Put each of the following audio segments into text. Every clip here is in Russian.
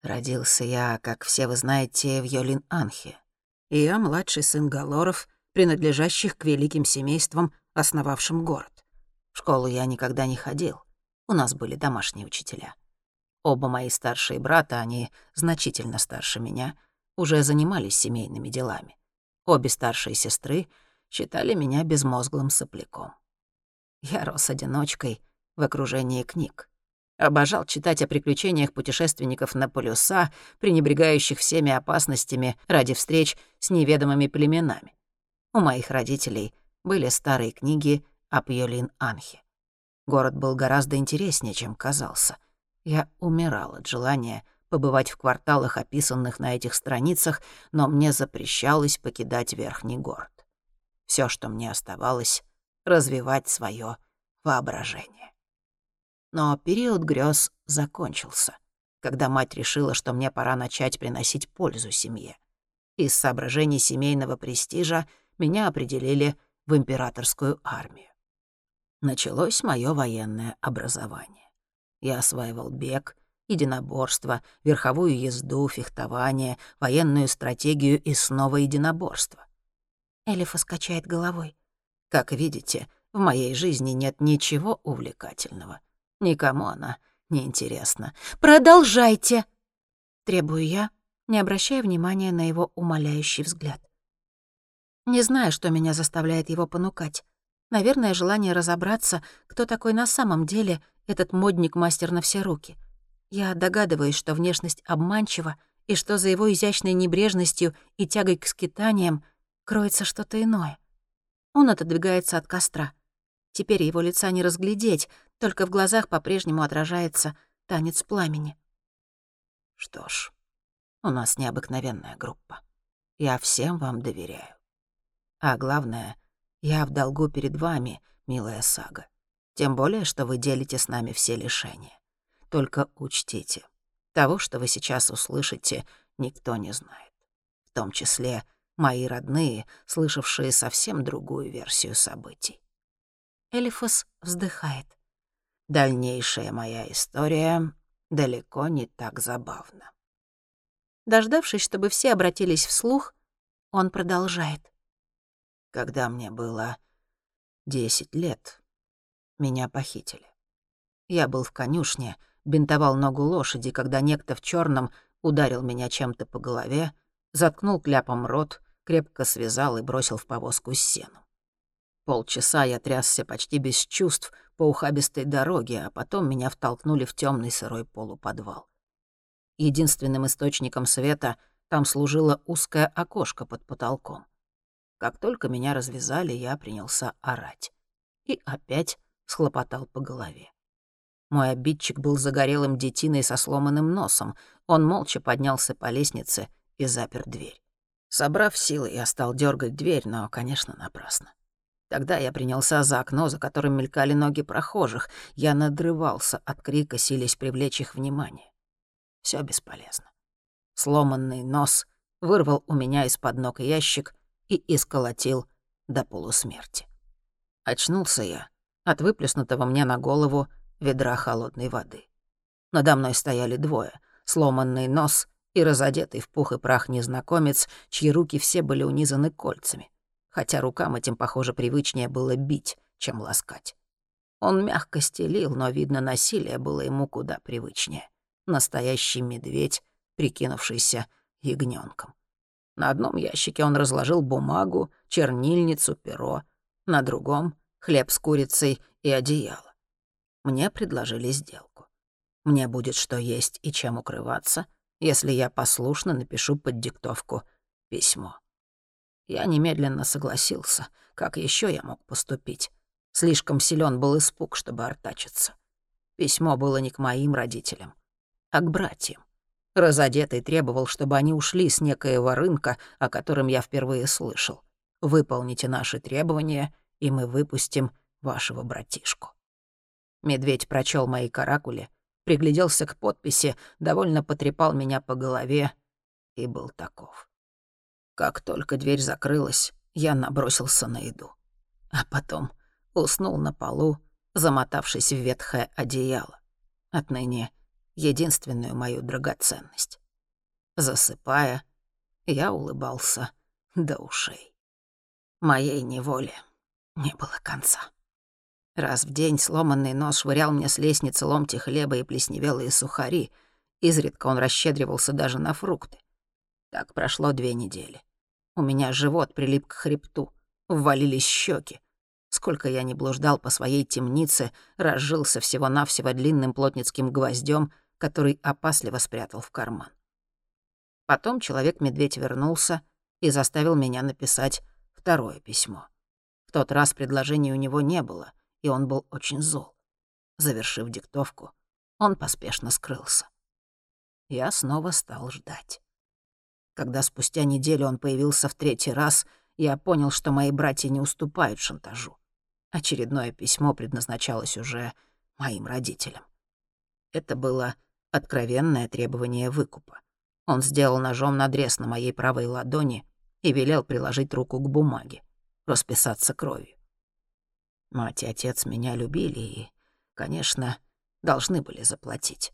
Родился я, как все вы знаете, в Йолин-Анхе. И я младший сын Галоров, принадлежащих к великим семействам, основавшим город. В школу я никогда не ходил. У нас были домашние учителя. Оба мои старшие брата, они значительно старше меня, уже занимались семейными делами. Обе старшие сестры считали меня безмозглым сопляком. Я рос одиночкой в окружении книг. Обожал читать о приключениях путешественников на полюса, пренебрегающих всеми опасностями ради встреч с неведомыми племенами. У моих родителей были старые книги о Пьолин-Анхе. Город был гораздо интереснее, чем казался. Я умирал от желания побывать в кварталах, описанных на этих страницах, но мне запрещалось покидать верхний город. Всё, что мне оставалось — развивать своё воображение. Но период грёз закончился, когда мать решила, что мне пора начать приносить пользу семье. Из соображений семейного престижа меня определили в императорскую армию. Началось моё военное образование. Я осваивал бег, единоборство, верховую езду, фехтование, военную стратегию и снова единоборство. Элифас качает головой. Как видите, в моей жизни нет ничего увлекательного. Никому она не интересна. «Продолжайте!» — требую я, не обращая внимания на его умоляющий взгляд. Не знаю, что меня заставляет его понукать. Наверное, желание разобраться, кто такой на самом деле этот модник-мастер на все руки. Я догадываюсь, что внешность обманчива, и что за его изящной небрежностью и тягой к скитаниям кроется что-то иное. Он отодвигается от костра. Теперь его лица не разглядеть, только в глазах по-прежнему отражается танец пламени. Что ж, у нас необыкновенная группа. Я всем вам доверяю. А главное, я в долгу перед вами, милая Сага. Тем более, что вы делите с нами все лишения. Только учтите, того, что вы сейчас услышите, никто не знает. В том числе мои родные, слышавшие совсем другую версию событий. Элифас вздыхает. Дальнейшая моя история далеко не так забавна. Дождавшись, чтобы все обратились вслух, он продолжает. Когда мне было 10 лет, меня похитили. Я был в конюшне, бинтовал ногу лошади, когда некто в чёрном ударил меня чем-то по голове, заткнул кляпом рот, крепко связал и бросил в повозку с сеном. Полчаса я трясся почти без чувств по ухабистой дороге, а потом меня втолкнули в тёмный сырой полуподвал. Единственным источником света там служило узкое окошко под потолком. Как только меня развязали, я принялся орать. И опять схлопотал по голове. Мой обидчик был загорелым детиной со сломанным носом. Он молча поднялся по лестнице и запер дверь. Собрав силы, я стал дёргать дверь, но, конечно, напрасно. Тогда я принялся за окно, за которым мелькали ноги прохожих. Я надрывался от крика, силясь привлечь их внимание. Всё бесполезно. Сломанный нос вырвал у меня из-под ног ящик и исколотил до полусмерти. Очнулся я от выплеснутого мне на голову ведра холодной воды. Надо мной стояли двое — сломанный нос и разодетый в пух и прах незнакомец, чьи руки все были унизаны кольцами, хотя рукам этим, похоже, привычнее было бить, чем ласкать. Он мягко стелил, но, видно, насилие было ему куда привычнее. Настоящий медведь, прикинувшийся ягнёнком. На одном ящике он разложил бумагу, чернильницу, перо, на другом — хлеб с курицей и одеяло. Мне предложили сделку. Мне будет что есть и чем укрываться, если я послушно напишу под диктовку письмо. Я немедленно согласился. Как ещё я мог поступить? Слишком силён был испуг, чтобы артачиться. Письмо было не к моим родителям, а к братьям. Разодетый требовал, чтобы они ушли с некоего рынка, о котором я впервые слышал. Выполните наши требования, и мы выпустим вашего братишку. Медведь прочёл мои каракули, пригляделся к подписи, довольно потрепал меня по голове и был таков. Как только дверь закрылась, я набросился на еду. А потом уснул на полу, замотавшись в ветхое одеяло. Отныне единственную мою драгоценность. Засыпая, я улыбался до ушей. Моей неволе не было конца. Раз в день сломанный нос швырял мне с лестницы ломти хлеба и плесневелые сухари. Изредка он расщедривался даже на фрукты. Так прошло 2 недели. У меня живот прилип к хребту, ввалились щеки. Сколько я не блуждал по своей темнице, разжился всего-навсего длинным плотницким гвоздем, который опасливо спрятал в карман. Потом человек-медведь вернулся и заставил меня написать 2 письмо. В тот раз предложений у него не было, и он был очень зол. Завершив диктовку, он поспешно скрылся. Я снова стал ждать. Когда спустя неделю он появился в 3-й раз, я понял, что мои братья не уступают шантажу. Очередное письмо предназначалось уже моим родителям. Это было откровенное требование выкупа. Он сделал ножом надрез на моей правой ладони и велел приложить руку к бумаге, расписаться кровью. Мать и отец меня любили и, конечно, должны были заплатить.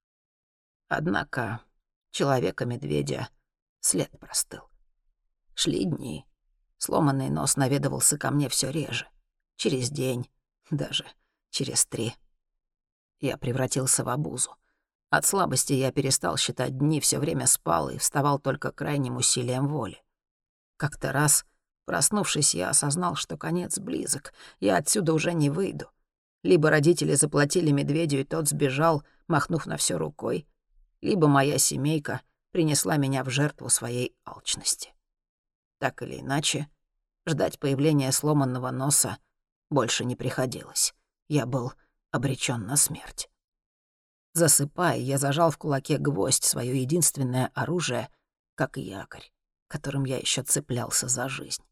Однако человека-медведя след простыл. Шли дни. Сломанный нос наведывался ко мне все реже. Через день, даже через 3. Я превратился в обузу. От слабости я перестал считать дни, все время спал и вставал только крайним усилием воли. Как-то раз, проснувшись, я осознал, что конец близок, я отсюда уже не выйду. Либо родители заплатили медведю, и тот сбежал, махнув на всё рукой, либо моя семейка принесла меня в жертву своей алчности. Так или иначе, ждать появления сломанного носа больше не приходилось. Я был обречён на смерть. Засыпая, я зажал в кулаке гвоздь, своё единственное оружие, как якорь, которым я ещё цеплялся за жизнь.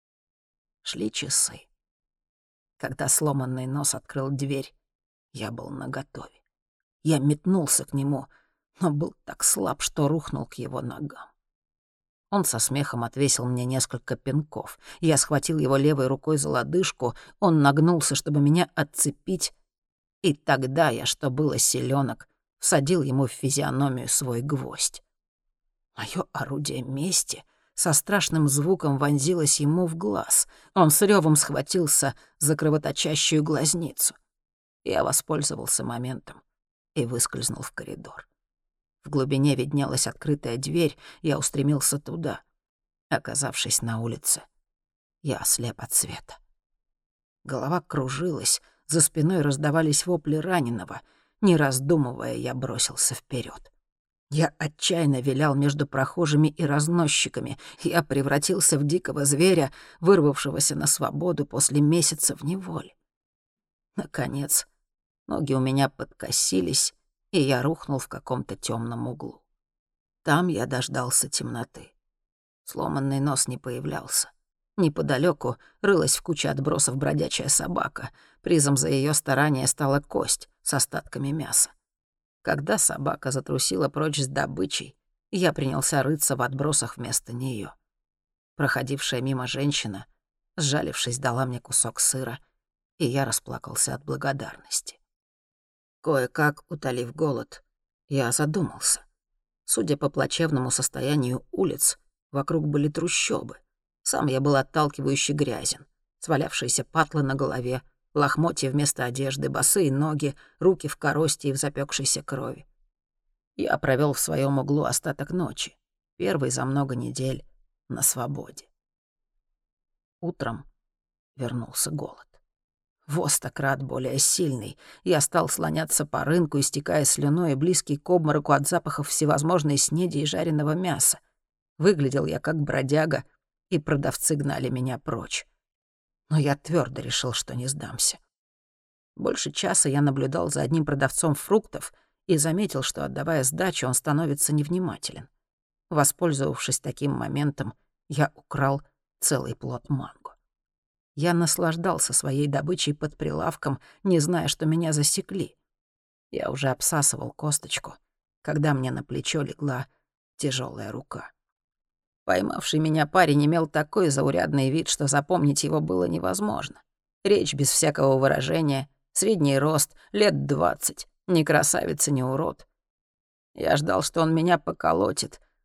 Шли часы. Когда сломанный нос открыл дверь, я был наготове. Я метнулся к нему, но был так слаб, что рухнул к его ногам. Он со смехом отвесил мне несколько пинков. Я схватил его левой рукой за лодыжку, он нагнулся, чтобы меня отцепить, и тогда я, что было селенок, всадил ему в физиономию свой гвоздь. Моё орудие мести со страшным звуком вонзилось ему в глаз. Он с рёвом схватился за кровоточащую глазницу. Я воспользовался моментом и выскользнул в коридор. В глубине виднелась открытая дверь, я устремился туда. Оказавшись на улице, я ослеп от света. Голова кружилась, за спиной раздавались вопли раненого. Не раздумывая, я бросился вперед. Я отчаянно вилял между прохожими и разносчиками. Я превратился в дикого зверя, вырвавшегося на свободу после месяца в неволе. Наконец, ноги у меня подкосились, и я рухнул в каком-то тёмном углу. Там я дождался темноты. Сломанный нос не появлялся. Неподалёку рылась в куче отбросов бродячая собака. Призом за её старания стала кость с остатками мяса. Когда собака затрусила прочь с добычей, я принялся рыться в отбросах вместо неё. Проходившая мимо женщина, сжалившись, дала мне кусок сыра, и я расплакался от благодарности. Кое-как, утолив голод, я задумался. Судя по плачевному состоянию улиц, вокруг были трущобы. Сам я был отталкивающе грязен. Свалявшиеся патлы на голове, лохмотья вместо одежды, босые ноги, руки в коросте и в запекшейся крови. Я провел в своем углу остаток ночи, первый за много недель на свободе. Утром вернулся голод. В 100 крат более сильный. Я стал слоняться по рынку, истекая слюной и близкий к обмороку от запахов всевозможной снеди и жареного мяса. Выглядел я как бродяга, и продавцы гнали меня прочь. Но я твёрдо решил, что не сдамся. Больше часа я наблюдал за одним продавцом фруктов и заметил, что, отдавая сдачу, он становится невнимателен. Воспользовавшись таким моментом, я украл целый плод манго. Я наслаждался своей добычей под прилавком, не зная, что меня засекли. Я уже обсасывал косточку, когда мне на плечо легла тяжёлая рука. Поймавший меня парень имел такой заурядный вид, что запомнить его было невозможно. Речь без всякого выражения, средний рост, лет 20, ни красавица, ни урод. Я ждал, что он меня поколотит,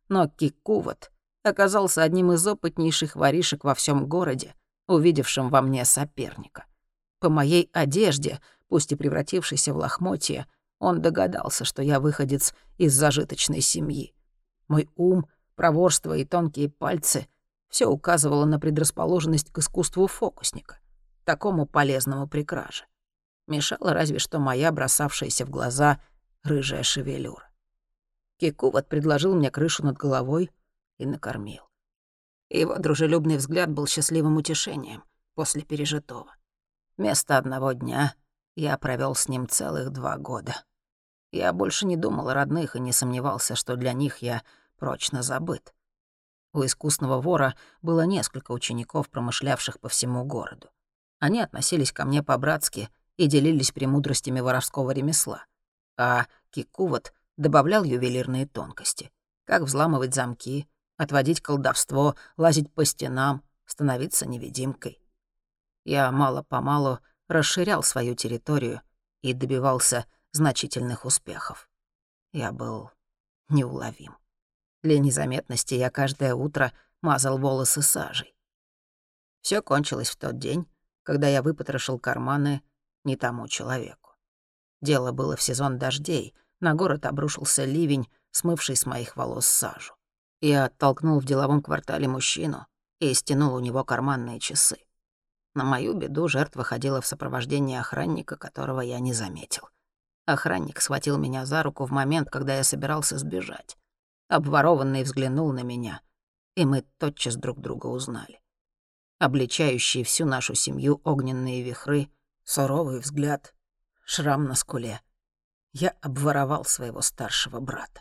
но Кикуват оказался одним из опытнейших воришек во всем городе, увидевшим во мне соперника. По моей одежде, пусть и превратившейся в лохмотья, он догадался, что я выходец из зажиточной семьи. Мой ум, проворство и тонкие пальцы — все указывало на предрасположенность к искусству фокусника, такому полезному при краже. Мешала разве что моя бросавшаяся в глаза рыжая шевелюра. Кикуват предложил мне крышу над головой и накормил. Его дружелюбный взгляд был счастливым утешением после пережитого. Вместо одного дня я провёл с ним целых 2 года. Я больше не думал о родных и не сомневался, что для них я прочно забыт. У искусного вора было несколько учеников, промышлявших по всему городу. Они относились ко мне по-братски и делились премудростями воровского ремесла. А Кикуват добавлял ювелирные тонкости. Как взламывать замки, отводить колдовство, лазить по стенам, становиться невидимкой. Я мало-помалу расширял свою территорию и добивался значительных успехов. Я был неуловим. Для незаметности я каждое утро мазал волосы сажей. Всё кончилось в тот день, когда я выпотрошил карманы не тому человеку. Дело было в сезон дождей, на город обрушился ливень, смывший с моих волос сажу. Я оттолкнул в деловом квартале мужчину и стянул у него карманные часы. На мою беду жертва ходила в сопровождении охранника, которого я не заметил. Охранник схватил меня за руку в момент, когда я собирался сбежать. Обворованный взглянул на меня, и мы тотчас друг друга узнали. Обличающие всю нашу семью огненные вихры, суровый взгляд, шрам на скуле. Я обворовал своего старшего брата.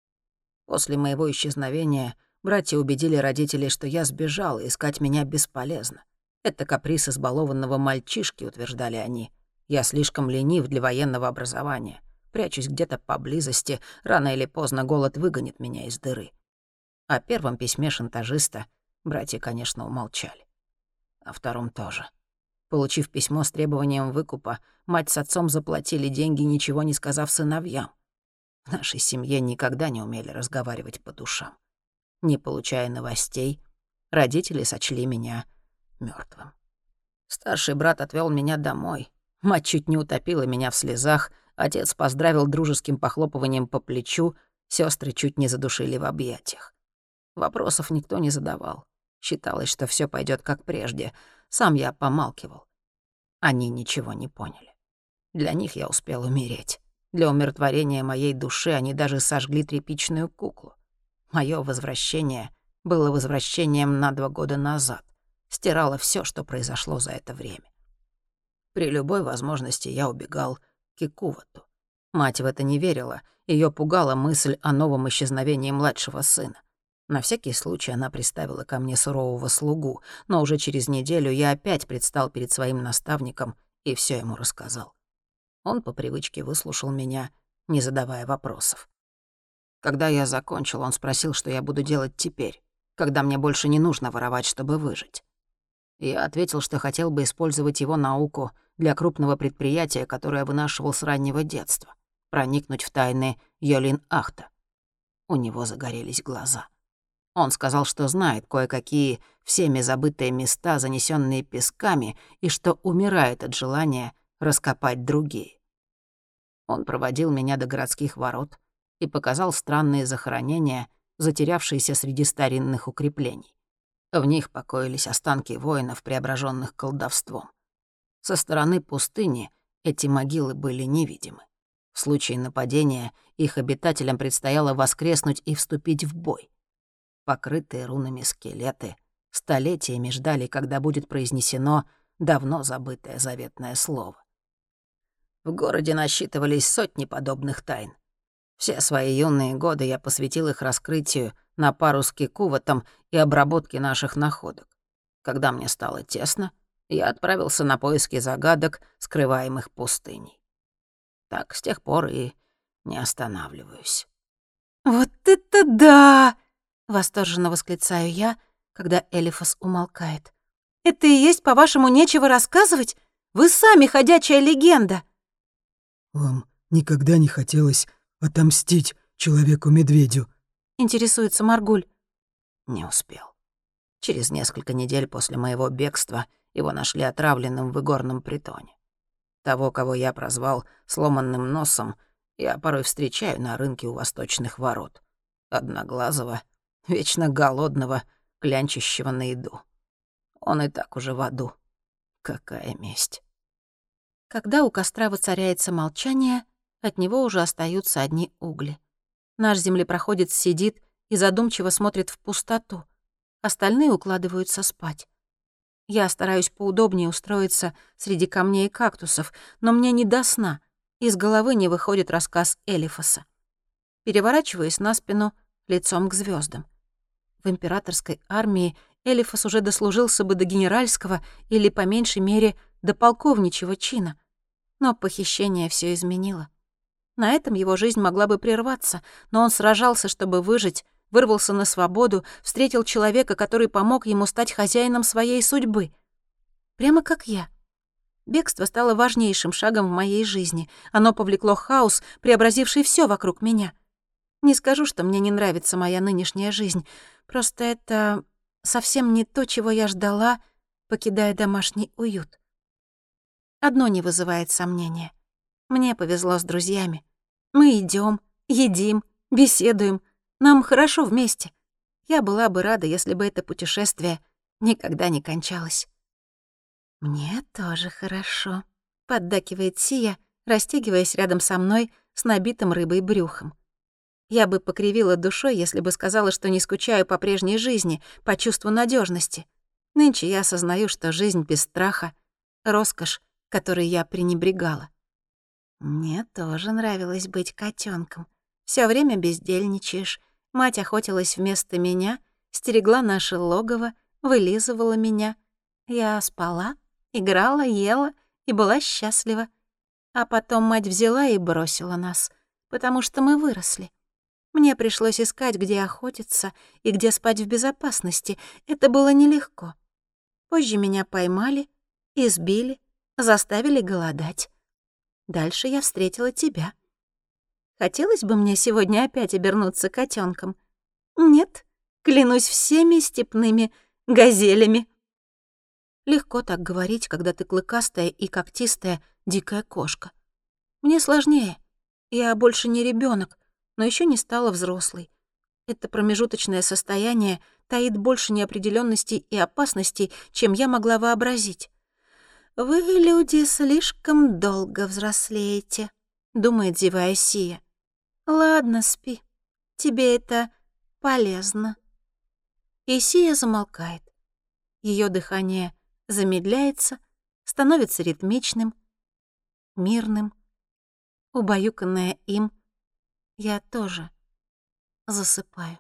После моего исчезновения братья убедили родителей, что я сбежал, и искать меня бесполезно. Это каприз избалованного мальчишки, утверждали они. Я слишком ленив для военного образования. Прячусь где-то поблизости, рано или поздно голод выгонит меня из дыры. О первом письме шантажиста братья, конечно, умолчали. О втором тоже. Получив письмо с требованием выкупа, мать с отцом заплатили деньги, ничего не сказав сыновьям. В нашей семье никогда не умели разговаривать по душам. Не получая новостей, родители сочли меня мёртвым. Старший брат отвёл меня домой. Мать чуть не утопила меня в слезах, отец поздравил дружеским похлопыванием по плечу, сёстры чуть не задушили в объятиях. Вопросов никто не задавал. Считалось, что всё пойдёт как прежде. Сам я помалкивал. Они ничего не поняли. Для них я успел умереть. Для умиротворения моей души они даже сожгли тряпичную куклу. Моё возвращение было возвращением на 2 года назад. Стирало всё, что произошло за это время. При любой возможности я убегал к Кикувату. Мать в это не верила, её пугала мысль о новом исчезновении младшего сына. На всякий случай она приставила ко мне сурового слугу, но уже через неделю я опять предстал перед своим наставником и всё ему рассказал. Он по привычке выслушал меня, не задавая вопросов. Когда я закончил, он спросил, что я буду делать теперь, когда мне больше не нужно воровать, чтобы выжить. Я ответил, что хотел бы использовать его науку для крупного предприятия, которое вынашивал с раннего детства, проникнуть в тайны Йолин-Ахта. У него загорелись глаза. Он сказал, что знает кое-какие всеми забытые места, занесенные песками, и что умирает от желания раскопать другие. Он проводил меня до городских ворот и показал странные захоронения, затерявшиеся среди старинных укреплений. В них покоились останки воинов, преображенных колдовством. Со стороны пустыни эти могилы были невидимы. В случае нападения их обитателям предстояло воскреснуть и вступить в бой. Покрытые рунами скелеты столетиями ждали, когда будет произнесено давно забытое заветное слово. В городе насчитывались сотни подобных тайн. Все свои юные годы я посвятил их раскрытию на пару с Кикуватом и обработке наших находок. Когда мне стало тесно, я отправился на поиски загадок, скрываемых пустыней. Так с тех пор и не останавливаюсь. «Вот это да!» — восторженно восклицаю я, когда Элифас умолкает. «Это и есть, по-вашему, нечего рассказывать? Вы сами ходячая легенда!» «Вам никогда не хотелось отомстить Человеку-медведю?» — интересуется Маргуль. Не успел. Через несколько недель после моего бегства его нашли отравленным в игорном притоне. Того, кого я прозвал сломанным носом, я порой встречаю на рынке у восточных ворот. Одноглазого, вечно голодного, клянчащего на еду. Он и так уже в аду. Какая месть. Когда у костра воцаряется молчание, от него уже остаются одни угли. Наш землепроходец сидит и задумчиво смотрит в пустоту. Остальные укладываются спать. Я стараюсь поудобнее устроиться среди камней и кактусов, но мне не до сна. Из головы не выходит рассказ Элифаса. Переворачиваюсь на спину, лицом к звездам. В императорской армии Элифас уже дослужился бы до генеральского или, по меньшей мере, до полковничьего чина. Но похищение все изменило. На этом его жизнь могла бы прерваться, но он сражался, чтобы выжить, вырвался на свободу, встретил человека, который помог ему стать хозяином своей судьбы. Прямо как я. Бегство стало важнейшим шагом в моей жизни. Оно повлекло хаос, преобразивший все вокруг меня. Не скажу, что мне не нравится моя нынешняя жизнь. Просто это совсем не то, чего я ждала, покидая домашний уют. Одно не вызывает сомнения. Мне повезло с друзьями. Мы идем, едим, беседуем. Нам хорошо вместе. Я была бы рада, если бы это путешествие никогда не кончалось. «Мне тоже хорошо», — поддакивает Сия, растягиваясь рядом со мной с набитым рыбой брюхом. Я бы покривила душой, если бы сказала, что не скучаю по прежней жизни, по чувству надежности. Нынче я осознаю, что жизнь без страха — роскошь, которой я пренебрегала. Мне тоже нравилось быть котенком. Все время бездельничаешь. Мать охотилась вместо меня, стерегла наше логово, вылизывала меня. Я спала, играла, ела и была счастлива. А потом мать взяла и бросила нас, потому что мы выросли. Мне пришлось искать, где охотиться и где спать в безопасности. Это было нелегко. Позже меня поймали, избили, заставили голодать. Дальше я встретила тебя. Хотелось бы мне сегодня опять обернуться котенком? Нет, клянусь всеми степными газелями. Легко так говорить, когда ты клыкастая и когтистая дикая кошка. Мне сложнее. Я больше не ребенок, но еще не стала взрослой. Это промежуточное состояние таит больше неопределенностей и опасностей, чем я могла вообразить. «Вы, люди, слишком долго взрослеете», — думает, зевая Сия. «Ладно, спи. Тебе это полезно». И Сия замолкает. Ее дыхание замедляется, становится ритмичным, мирным. Убаюканная им, я тоже засыпаю.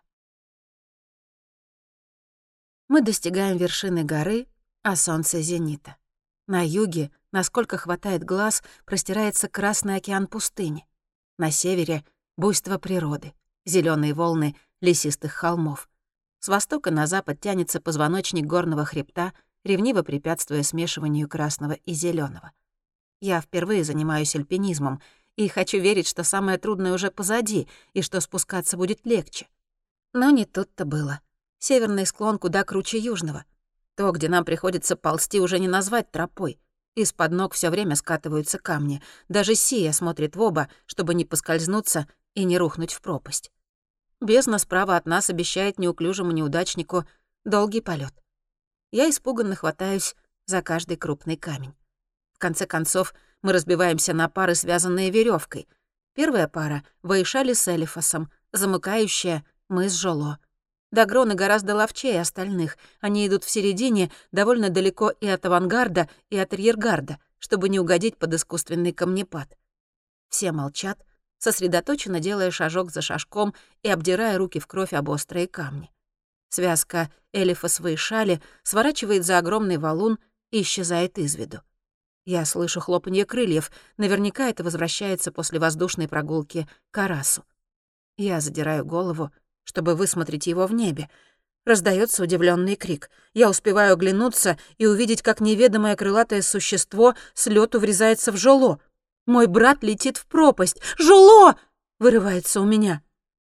Мы достигаем вершины горы, а солнце зенита. На юге, насколько хватает глаз, простирается Красный океан пустыни. На севере — буйство природы, зеленые волны лесистых холмов. С востока на запад тянется позвоночник горного хребта, ревниво препятствуя смешиванию красного и зеленого. Я впервые занимаюсь альпинизмом и хочу верить, что самое трудное уже позади и что спускаться будет легче. Но не тут-то было. Северный склон куда круче южного. То, где нам приходится ползти, уже не назвать тропой. Из-под ног все время скатываются камни. Даже Сия смотрит в оба, чтобы не поскользнуться и не рухнуть в пропасть. Бездна справа от нас обещает неуклюжему неудачнику долгий полет. Я испуганно хватаюсь за каждый крупный камень. В конце концов, мы разбиваемся на пары, связанные веревкой. Первая пара — Ваишали с Элифасом, замыкающая — мы с Жоло. Дагроны гораздо ловчее остальных. Они идут в середине, довольно далеко и от авангарда, и от арьергарда, чтобы не угодить под искусственный камнепад. Все молчат, сосредоточенно делая шажок за шажком и обдирая руки в кровь об острые камни. Связка Элифас-Ваишали сворачивает за огромный валун и исчезает из виду. Я слышу хлопанье крыльев. Наверняка это возвращается после воздушной прогулки к Арасу. Я задираю голову, чтобы высмотреть его в небе. Раздается удивленный крик. Я успеваю оглянуться и увидеть, как неведомое крылатое существо с лёту врезается в Жоло. Мой брат летит в пропасть. «Жоло!» — вырывается у меня.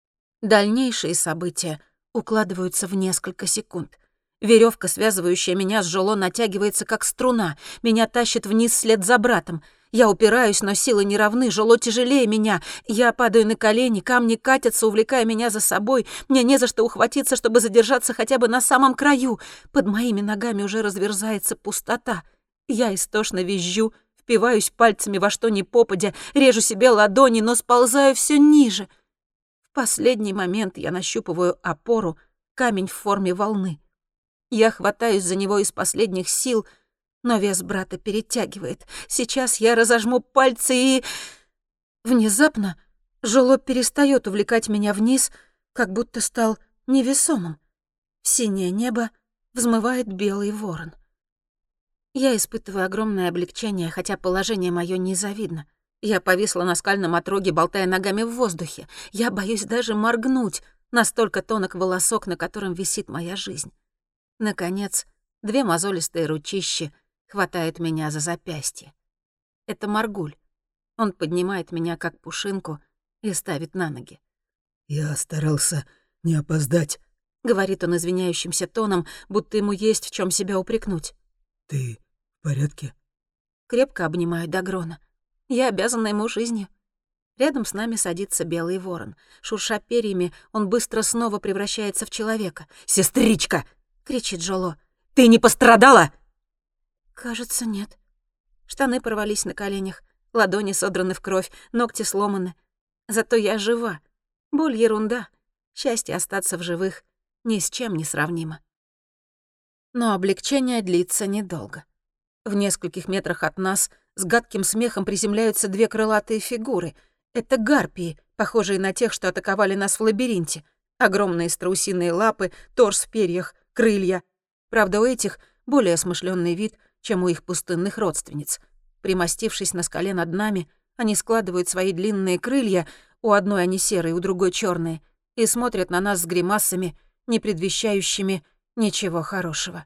Дальнейшие события укладываются в несколько секунд. Веревка, связывающая меня с Жоло, натягивается как струна. Меня тащит вниз вслед за братом. Я упираюсь, но силы не равны, Жоло тяжелее меня. Я падаю на колени, камни катятся, увлекая меня за собой. Мне не за что ухватиться, чтобы задержаться хотя бы на самом краю. Под моими ногами уже разверзается пустота. Я истошно визжу, впиваюсь пальцами во что ни попадя, режу себе ладони, но сползаю все ниже. В последний момент я нащупываю опору, камень в форме волны. Я хватаюсь за него из последних сил, но вес брата перетягивает. Сейчас я разожму пальцы и... Внезапно Жоло перестает увлекать меня вниз, как будто стал невесомым. В синее небо взмывает белый ворон. Я испытываю огромное облегчение, хотя положение моё незавидно. Я повисла на скальном отроге, болтая ногами в воздухе. Я боюсь даже моргнуть, настолько тонок волосок, на котором висит моя жизнь. Наконец, 2 мозолистые ручищи хватают меня за запястье. Это Маргуль. Он поднимает меня, как пушинку, и ставит на ноги. «Я старался не опоздать», — говорит он извиняющимся тоном, будто ему есть в чем себя упрекнуть. «Ты в порядке?» Крепко обнимаю Дагрона. Я обязана ему жизнью. Рядом с нами садится белый ворон. Шурша перьями, он быстро снова превращается в человека. «Сестричка!» — кричит Жоло. «Ты не пострадала?» Кажется, нет. Штаны порвались на коленях, ладони содраны в кровь, ногти сломаны. Зато я жива. Боль — ерунда. Счастье остаться в живых ни с чем не сравнимо. Но облегчение длится недолго. В нескольких метрах от нас с гадким смехом приземляются 2 крылатые фигуры. Это гарпии, похожие на тех, что атаковали нас в лабиринте. Огромные страусиные лапы, торс в перьях, крылья. Правда, у этих более смышленный вид, чем у их пустынных родственниц. Примостившись на скале над нами, они складывают свои длинные крылья, у одной они серые, у другой черные, и смотрят на нас с гримасами, не предвещающими ничего хорошего.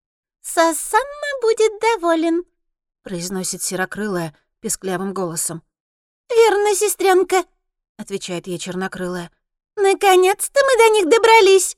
«Сасанна будет доволен», — произносит серокрылая песклявым голосом. «Верно, сестренка», — отвечает ей чернокрылая. «Наконец-то мы до них добрались».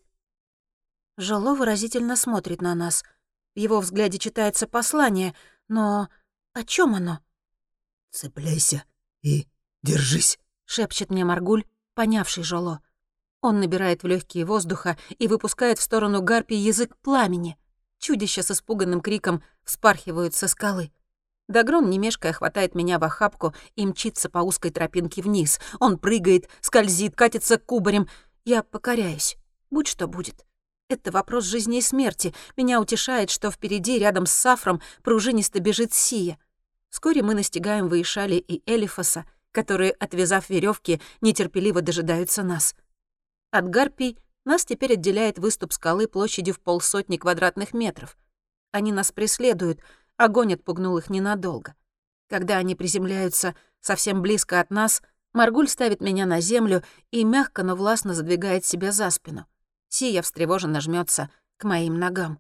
Жоло выразительно смотрит на нас. В его взгляде читается послание, но о чем оно? «Цепляйся и держись», — шепчет мне Маргуль, понявший Жоло. Он набирает в легкие воздуха и выпускает в сторону гарпии язык пламени. Чудища с испуганным криком вспархивают со скалы. Дагрон, не мешкая, хватает меня в охапку и мчится по узкой тропинке вниз. Он прыгает, скользит, катится кубарем. Я покоряюсь. Будь что будет. Это вопрос жизни и смерти. Меня утешает, что впереди, рядом с Сафром, пружинисто бежит Сия. Вскоре мы настигаем Ваишали и Элифаса, которые, отвязав веревки, нетерпеливо дожидаются нас. От гарпий нас теперь отделяет выступ скалы площадью в 150 квадратных метров. Они нас преследуют, огонь отпугнул их ненадолго. Когда они приземляются совсем близко от нас, Маргуль ставит меня на землю и мягко, но властно задвигает себя за спину. Сия встревоженно жмется к моим ногам.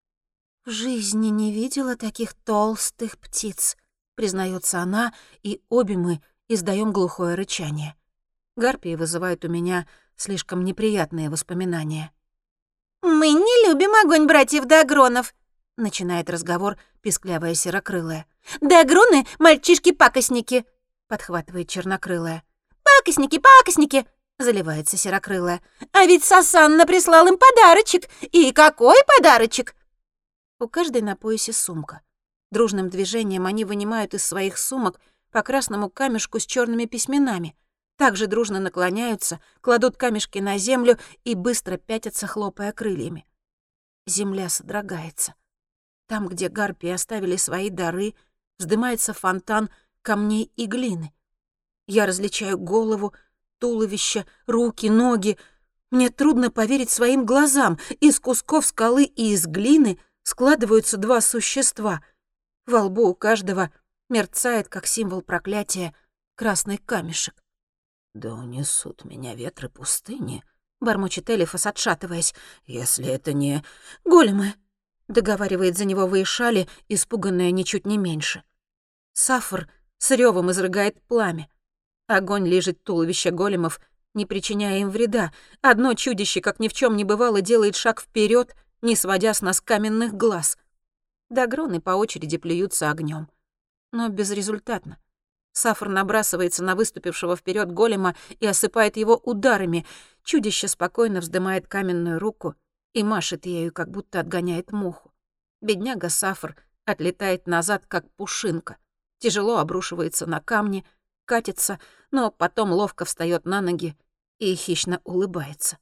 «В жизни не видела таких толстых птиц», — признается она, и обе мы издаем глухое рычание. Гарпии вызывают у меня слишком неприятные воспоминания. «Мы не любим огонь братьев Дагронов», — начинает разговор писклявая серокрылая. «Дагроны — мальчишки-пакостники», — подхватывает чернокрылая. «Пакостники, пакостники», — заливается серокрылая. «А ведь Сасанна прислал им подарочек. И какой подарочек?» У каждой на поясе сумка. Дружным движением они вынимают из своих сумок по красному камешку с черными письменами. Также дружно наклоняются, кладут камешки на землю и быстро пятятся, хлопая крыльями. Земля содрогается. Там, где гарпии оставили свои дары, вздымается фонтан камней и глины. Я различаю голову, туловище, руки, ноги. Мне трудно поверить своим глазам. Из кусков скалы и из глины складываются 2 существа. Во лбу у каждого мерцает, как символ проклятия, красный камешек. «Да унесут меня ветры пустыни», — бормочет Элифас, отшатываясь. «Если это не...» «Големы», — договаривает за него Ваишали, испуганная ничуть не меньше. Сафр с рёвом изрыгает пламя. Огонь лижет туловище големов не причиняя им вреда. Одно чудище, как ни в чем не бывало, делает шаг вперед, не сводя с нас каменных глаз. Дагроны по очереди плюются огнем, но безрезультатно. Сафр набрасывается на выступившего вперед голема и осыпает его ударами. Чудище спокойно вздымает каменную руку и машет ею, как будто отгоняет муху. Бедняга Сафр отлетает назад, как пушинка, тяжело обрушивается на камни, катится, но потом ловко встает на ноги и хищно улыбается.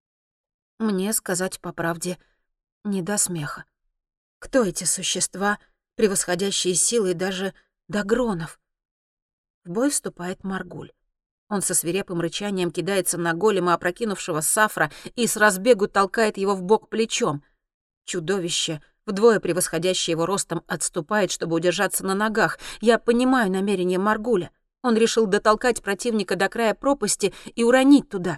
Мне, сказать по правде, не до смеха. Кто эти существа, превосходящие силой даже дагронов? В бой вступает Маргуль. Он со свирепым рычанием кидается на голема, опрокинувшего Сафра, и с разбегу толкает его в бок плечом. Чудовище, вдвое превосходящее его ростом, отступает, чтобы удержаться на ногах. Я понимаю намерение Маргуля. Он решил дотолкать противника до края пропасти и уронить туда.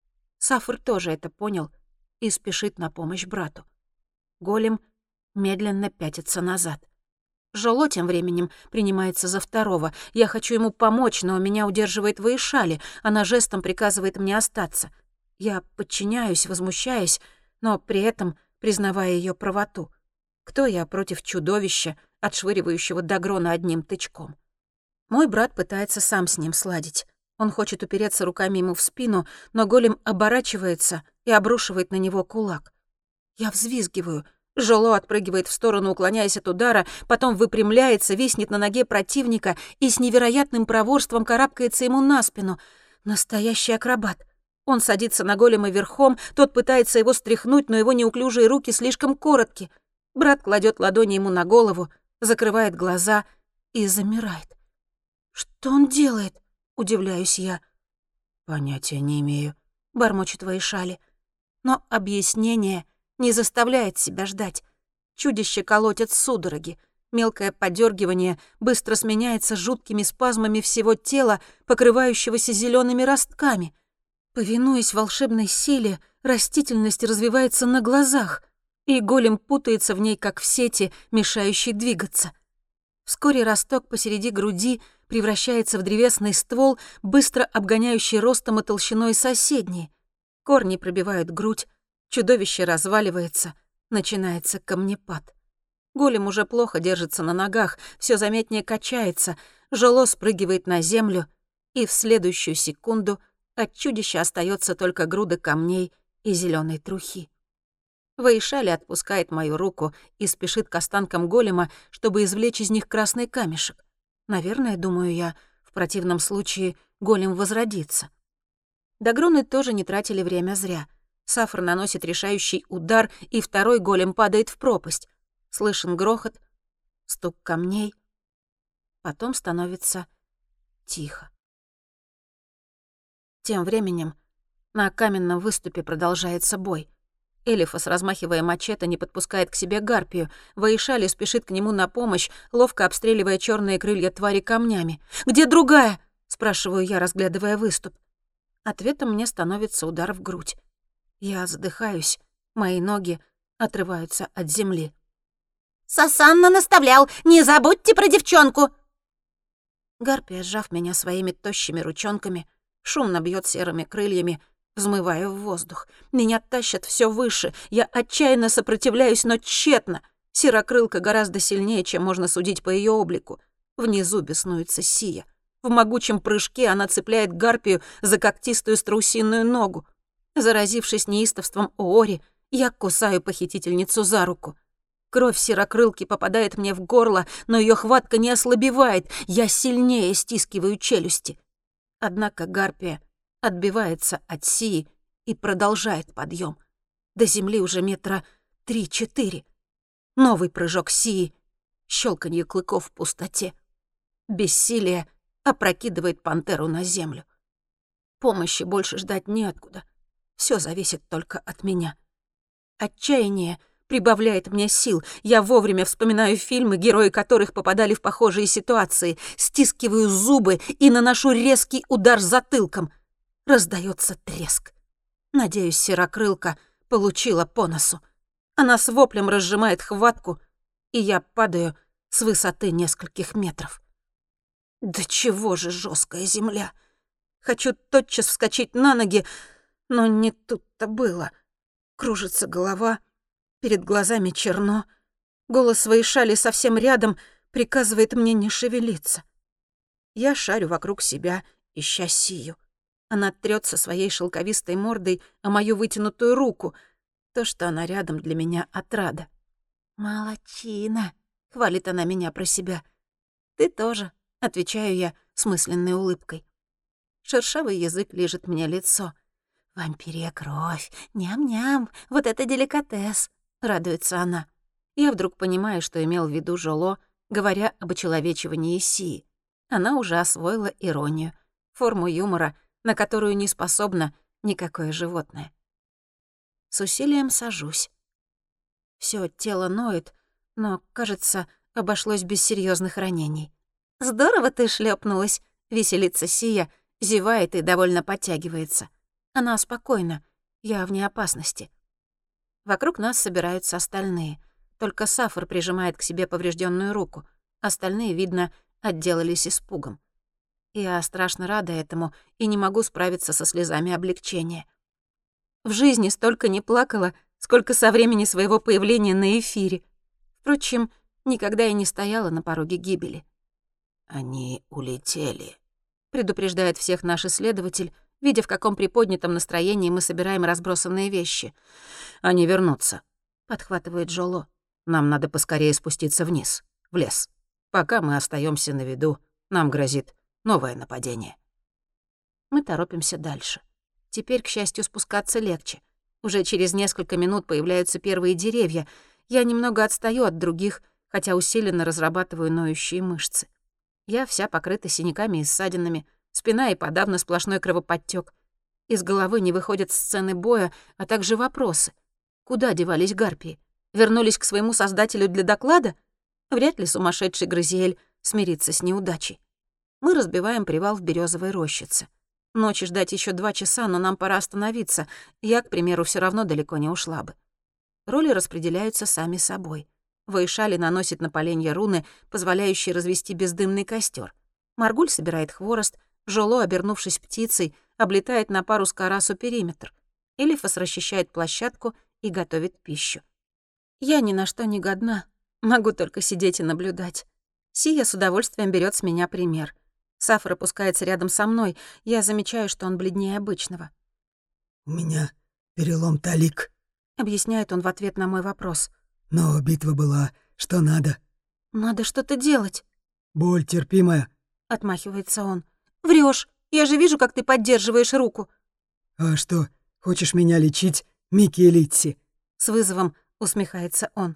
Сафр тоже это понял и спешит на помощь брату. Голем медленно пятится назад. Жоло тем временем принимается за второго. Я хочу ему помочь, но меня удерживает Ваишали. Она жестом приказывает мне остаться. Я подчиняюсь, возмущаясь, но при этом признавая ее правоту. Кто я против чудовища, отшвыривающего Дагрона одним тычком? Мой брат пытается сам с ним сладить. Он хочет упереться руками ему в спину, но голем оборачивается и обрушивает на него кулак. Я взвизгиваю. Жоло отпрыгивает в сторону, уклоняясь от удара, потом выпрямляется, виснет на ноге противника и с невероятным проворством карабкается ему на спину. Настоящий акробат. Он садится на голема верхом, тот пытается его стряхнуть, но его неуклюжие руки слишком коротки. Брат кладет ладони ему на голову, закрывает глаза и замирает. «Что он делает?» — удивляюсь я. «Понятия не имею», — бормочет Ваишали. Но объяснение не заставляет себя ждать. Чудище колотит судороги. Мелкое подергивание быстро сменяется жуткими спазмами всего тела, покрывающегося зелеными ростками. Повинуясь волшебной силе, растительность развивается на глазах, и голем путается в ней, как в сети, мешающей двигаться. Вскоре росток посреди груди превращается в древесный ствол, быстро обгоняющий ростом и толщиной соседние. Корни пробивают грудь, чудовище разваливается, начинается камнепад. Голем уже плохо держится на ногах, все заметнее качается, Жоло спрыгивает на землю, и в следующую секунду от чудища остается только груда камней и зеленой трухи. Ваишали отпускает мою руку и спешит к останкам голема, чтобы извлечь из них красный камешек. Наверное, думаю я, в противном случае голем возродится. Дагроны тоже не тратили время зря. Сафр наносит решающий удар, и второй голем падает в пропасть. Слышен грохот, стук камней. Потом становится тихо. Тем временем на каменном выступе продолжается бой. Элифас, размахивая мачете, не подпускает к себе гарпию. Ваишали спешит к нему на помощь, ловко обстреливая черные крылья твари камнями. «Где другая?» — спрашиваю я, разглядывая выступ. Ответом мне становится удар в грудь. Я задыхаюсь, мои ноги отрываются от земли. «Сасанна наставлял, не забудьте про девчонку!» Гарпия, сжав меня своими тощими ручонками, шумно бьет серыми крыльями, взмывая в воздух. Меня тащат все выше, я отчаянно сопротивляюсь, но тщетно. Серокрылка гораздо сильнее, чем можно судить по ее облику. Внизу беснуется Сия. В могучем прыжке она цепляет гарпию за когтистую страусиную ногу. Заразившись неистовством Оори, я кусаю похитительницу за руку. Кровь серокрылки попадает мне в горло, но ее хватка не ослабевает, я сильнее стискиваю челюсти. Однако гарпия отбивается от Сии и продолжает подъем. До земли уже метра 3-4. Новый прыжок Сии, щелканье клыков в пустоте. Бессилие опрокидывает пантеру на землю. Помощи больше ждать неоткуда. Все зависит только от меня. Отчаяние прибавляет мне сил. Я вовремя вспоминаю фильмы, герои которых попадали в похожие ситуации, стискиваю зубы и наношу резкий удар затылком. Раздается треск. Надеюсь, серокрылка получила по носу. Она с воплем разжимает хватку, и я падаю с высоты нескольких метров. Да чего же жесткая земля! Хочу тотчас вскочить на ноги, но не тут-то было. Кружится голова, перед глазами черно. Голос Ваишали совсем рядом приказывает мне не шевелиться. Я шарю вокруг себя, ища Сию. Она трётся своей шелковистой мордой о мою вытянутую руку. То, что она рядом, для меня отрада. «Молодчина», — хвалит она меня про себя. «Ты тоже», — отвечаю я с мысленной улыбкой. Шершавый язык лижет мне лицо. «Вампирья кровь, ням-ням, вот это деликатес», — радуется она. Я вдруг понимаю, что имел в виду Жоло, говоря об очеловечивании Сии. Она уже освоила иронию, форму юмора, на которую не способно никакое животное. С усилием сажусь. Всё тело ноет, но, кажется, обошлось без серьёзных ранений. «Здорово ты шлёпнулась», — веселится Сия, зевает и довольно подтягивается. Она спокойна, я вне опасности. Вокруг нас собираются остальные. Только Сафар прижимает к себе поврежденную руку. Остальные, видно, отделались испугом. Я страшно рада этому и не могу справиться со слезами облегчения. В жизни столько не плакала, сколько со времени своего появления на эфире. Впрочем, никогда и не стояла на пороге гибели. «Они улетели», — предупреждает всех наш исследователь, видя, в каком приподнятом настроении мы собираем разбросанные вещи. «Они вернутся», — подхватывает Жоло. «Нам надо поскорее спуститься вниз, в лес. Пока мы остаёмся на виду, нам грозит новое нападение». Мы торопимся дальше. Теперь, к счастью, спускаться легче. Уже через несколько минут появляются первые деревья. Я немного отстаю от других, хотя усиленно разрабатываю ноющие мышцы. Я вся покрыта синяками и ссадинами, спина и подавно сплошной кровоподтёк. Из головы не выходят сцены боя, а также вопросы. Куда девались гарпии? Вернулись к своему создателю для доклада? Вряд ли сумасшедший Грызиэль смирится с неудачей. Мы разбиваем привал в берёзовой рощице. Ночи ждать ещё 2 часа, но нам пора остановиться. Я, к примеру, всё равно далеко не ушла бы. Роли распределяются сами собой. Ваишали наносит на поленья руны, позволяющие развести бездымный костёр. Маргуль собирает хворост, Жоло, обернувшись птицей, облетает на пару с Карасу периметр. Элифас расчищает площадку и готовит пищу. Я ни на что не годна, могу только сидеть и наблюдать. Сия с удовольствием берёт с меня пример. Сафар опускается рядом со мной, я замечаю, что он бледнее обычного. «У меня перелом талик», — объясняет он в ответ на мой вопрос. «но битва была, что надо». «Надо что-то делать», «Боль терпимая». — отмахивается он. «Врёшь, я же вижу, как ты поддерживаешь руку». «А что, хочешь меня лечить, Микки Литси?» С вызовом усмехается он.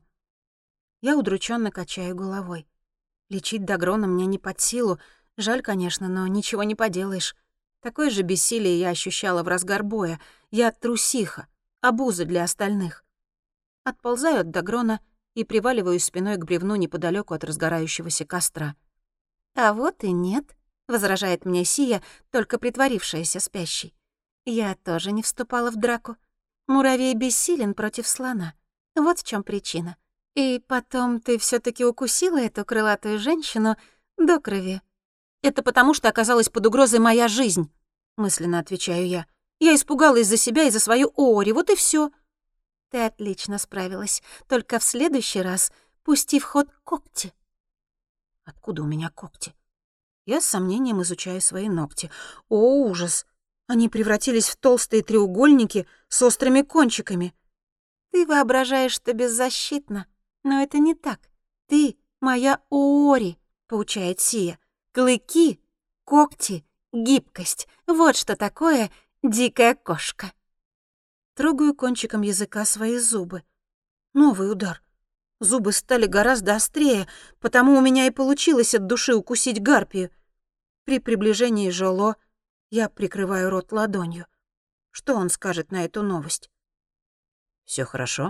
Я удрученно качаю головой. Лечить Дагрона мне не под силу. Жаль, конечно, но ничего не поделаешь. Такое же бессилие я ощущала в разгар боя. Я трусиха, обуза для остальных. Отползаю от Дагрона и приваливаюсь спиной к бревну неподалёку от разгорающегося костра. «А вот и нет», — возражает мне Сия, только притворившаяся спящей. «Я тоже не вступала в драку. Муравей бессилен против слона. Вот в чём причина. И потом ты всё-таки укусила эту крылатую женщину до крови». «Это потому, что оказалась под угрозой моя жизнь», — мысленно отвечаю я. «Я испугалась за себя и за свою Оори, вот и всё». «Ты отлично справилась, только в следующий раз пусти в ход когти». «Откуда у меня когти?» Я с сомнением изучаю свои ногти. О, ужас! Они превратились в толстые треугольники с острыми кончиками. «Ты воображаешь, что беззащитна, но это не так. Ты моя Оори», — поучает Сия. «Клыки, когти, гибкость — вот что такое дикая кошка». Трогаю кончиком языка свои зубы. Новый удар. Зубы стали гораздо острее, потому у меня и получилось от души укусить гарпию. При приближении Жоло я прикрываю рот ладонью. Что он скажет на эту новость? «Всё хорошо?»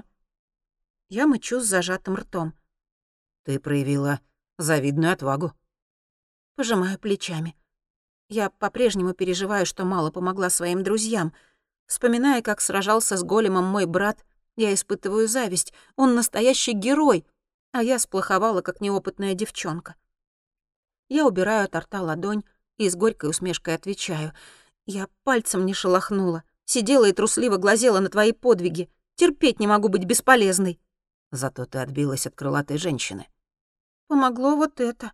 Я мычу с зажатым ртом. «Ты проявила завидную отвагу». Пожимаю плечами. Я по-прежнему переживаю, что мало помогла своим друзьям. Вспоминая, как сражался с големом мой брат, я испытываю зависть. Он настоящий герой, а я сплоховала, как неопытная девчонка. Я убираю от рта ладонь и с горькой усмешкой отвечаю. Я пальцем не шелохнула. Сидела и трусливо глазела на твои подвиги. Терпеть не могу быть бесполезной. Зато ты отбилась от крылатой женщины. Помогло вот это.